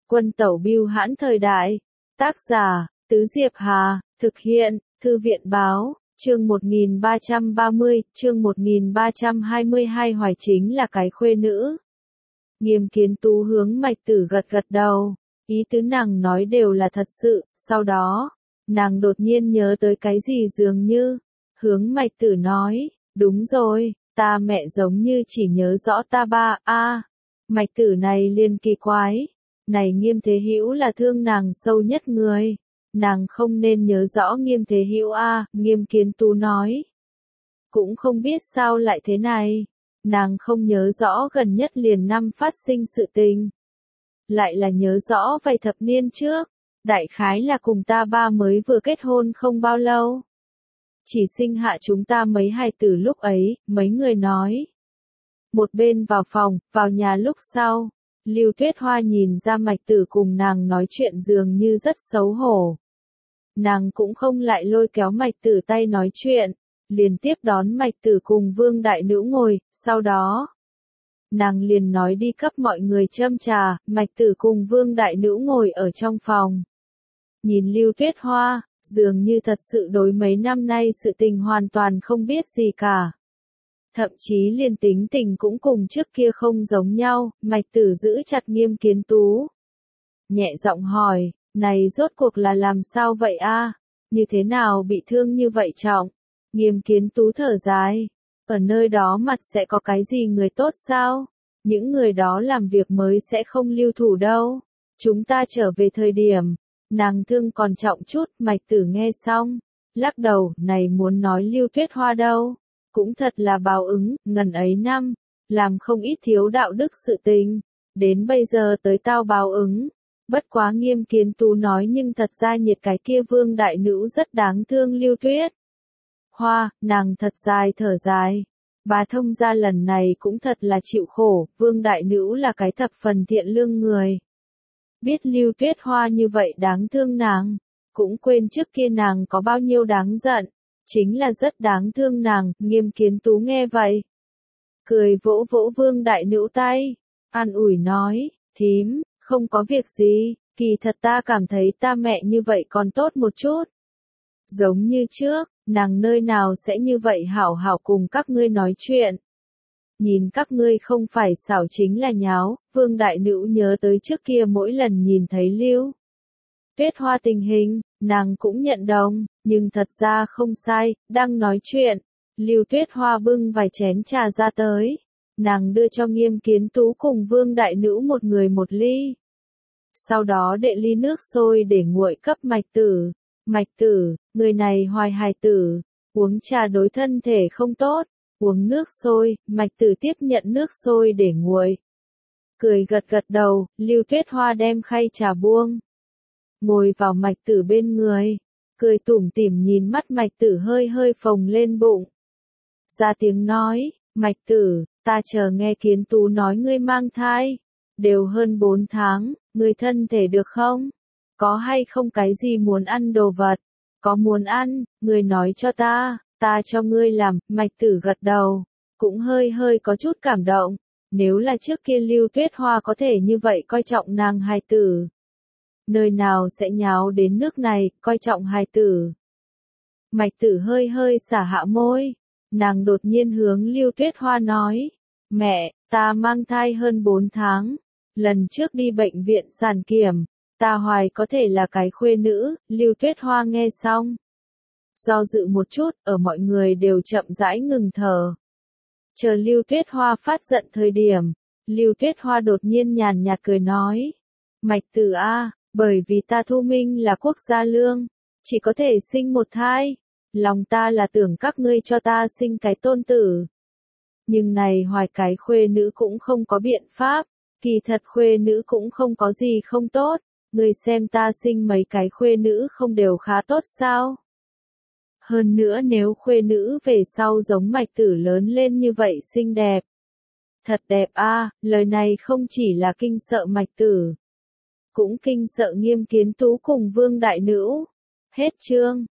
Quân tẩu bưu hãn thời đại. Tác giả, Tứ Diệp Hà, thực hiện, Thư viện báo, chương 1330, chương 1322 Hoài chính là cái khuê nữ. Nghiêm Kiến Tú hướng Mạch Tử gật gật đầu, ý tứ nàng nói đều là thật sự, sau đó, nàng đột nhiên nhớ tới cái gì dường như, hướng Mạch Tử nói, đúng rồi, ta mẹ giống như chỉ nhớ rõ ta ba, Mạch Tử này liền kỳ quái, này Nghiêm Thế Hữu là thương nàng sâu nhất người, nàng không nên nhớ rõ Nghiêm Thế Hữu Nghiêm Kiến Tú nói. Cũng không biết sao lại thế này, nàng không nhớ rõ gần nhất liền năm phát sinh sự tình. Lại là nhớ rõ vài thập niên trước, đại khái là cùng ta ba mới vừa kết hôn không bao lâu. Chỉ sinh hạ chúng ta mấy hài tử lúc ấy, mấy người nói. Một bên vào phòng, vào nhà lúc sau, Lưu Tuyết Hoa nhìn ra Mạch Tử cùng nàng nói chuyện dường như rất xấu hổ. Nàng cũng không lại lôi kéo Mạch Tử tay nói chuyện, liền tiếp đón Mạch Tử cùng Vương Đại Nữ ngồi, sau đó, nàng liền nói đi cấp mọi người châm trà, Mạch Tử cùng Vương Đại Nữ ngồi ở trong phòng. Nhìn Lưu Tuyết Hoa, dường như thật sự đối mấy năm nay sự tình hoàn toàn không biết gì cả. Thậm chí liền tính tình cũng cùng trước kia không giống nhau, Mạch Tử giữ chặt Nghiêm Kiến Tú. Nhẹ giọng hỏi, này rốt cuộc là làm sao vậy như thế nào bị thương như vậy trọng? Nghiêm Kiến Tú thở dài, ở nơi đó mặt sẽ có cái gì người tốt sao? Những người đó làm việc mới sẽ không lưu thủ đâu. Chúng ta trở về thời điểm, nàng thương còn trọng chút, Mạch Tử nghe xong, lắc đầu, này muốn nói Lưu Tuyết Hoa đâu. Cũng thật là báo ứng, ngần ấy năm, làm không ít thiếu đạo đức sự tình, đến bây giờ tới tao báo ứng. Bất quá Nghiêm Kiến Tú nói nhưng thật ra nhiệt cái kia Vương Đại Nữ rất đáng thương Lưu Tuyết Hoa, nàng thật dài thở dài. Bà thông gia lần này cũng thật là chịu khổ, Vương Đại Nữ là cái thập phần thiện lương người. Biết Lưu Tuyết Hoa như vậy đáng thương nàng, cũng quên trước kia nàng có bao nhiêu đáng giận. Chính là rất đáng thương nàng, Nghiêm Kiến Tú nghe vậy. Cười vỗ vỗ Vương Đại Nữ tay, an ủi nói, thím, không có việc gì, kỳ thật ta cảm thấy ta mẹ như vậy còn tốt một chút. Giống như trước, nàng nơi nào sẽ như vậy hảo hảo cùng các ngươi nói chuyện. Nhìn các ngươi không phải xảo chính là nháo, Vương Đại Nữ nhớ tới trước kia mỗi lần nhìn thấy Lưu Tuyết Hoa tình hình, nàng cũng nhận đồng, nhưng thật ra không sai, đang nói chuyện, Lưu Tuyết Hoa bưng vài chén trà ra tới, nàng đưa cho Nghiêm Kiến Tú cùng Vương Đại Nữ một người một ly. Sau đó đệ ly nước sôi để nguội cấp Mạch Tử. Mạch Tử, người này hoài hài tử, uống trà đối thân thể không tốt, uống nước sôi, Mạch Tử tiếp nhận nước sôi để nguội. Cười gật gật đầu, Lưu Tuyết Hoa đem khay trà buông. Ngồi vào Mạch Tử bên người, cười tủm tỉm nhìn mắt Mạch Tử hơi hơi phồng lên bụng. Ra tiếng nói, Mạch Tử, ta chờ nghe Kiến Tú nói ngươi mang thai, đều hơn 4 tháng, ngươi thân thể được không? Có hay không cái gì muốn ăn đồ vật? Có muốn ăn, ngươi nói cho ta cho ngươi làm, Mạch Tử gật đầu, cũng hơi hơi có chút cảm động, nếu là trước kia Lưu Tuyết Hoa có thể như vậy coi trọng nàng hài tử. Nơi nào sẽ nháo đến nước này, coi trọng hài tử. Mạch Tử hơi hơi xả hạ môi, nàng đột nhiên hướng Lưu Tuyết Hoa nói, mẹ, ta mang thai hơn 4 tháng, lần trước đi bệnh viện sản kiểm, ta hoài có thể là cái khuê nữ. Lưu Tuyết Hoa nghe xong, do dự một chút, ở mọi người đều chậm rãi ngừng thở. Chờ Lưu Tuyết Hoa phát giận thời điểm, Lưu Tuyết Hoa đột nhiên nhàn nhạt cười nói, Mạch Tử bởi vì ta thu minh là quốc gia lương, chỉ có thể sinh một thai, lòng ta là tưởng các ngươi cho ta sinh cái tôn tử. Nhưng này hoài cái khuê nữ cũng không có biện pháp, kỳ thật khuê nữ cũng không có gì không tốt, ngươi xem ta sinh mấy cái khuê nữ không đều khá tốt sao? Hơn nữa nếu khuê nữ về sau giống Mạch Tử lớn lên như vậy xinh đẹp. Thật đẹp lời này không chỉ là kinh sợ Mạch Tử, cũng kinh sợ Nghiêm Kiến Tú cùng Vương Đại Nữ. Hết chương.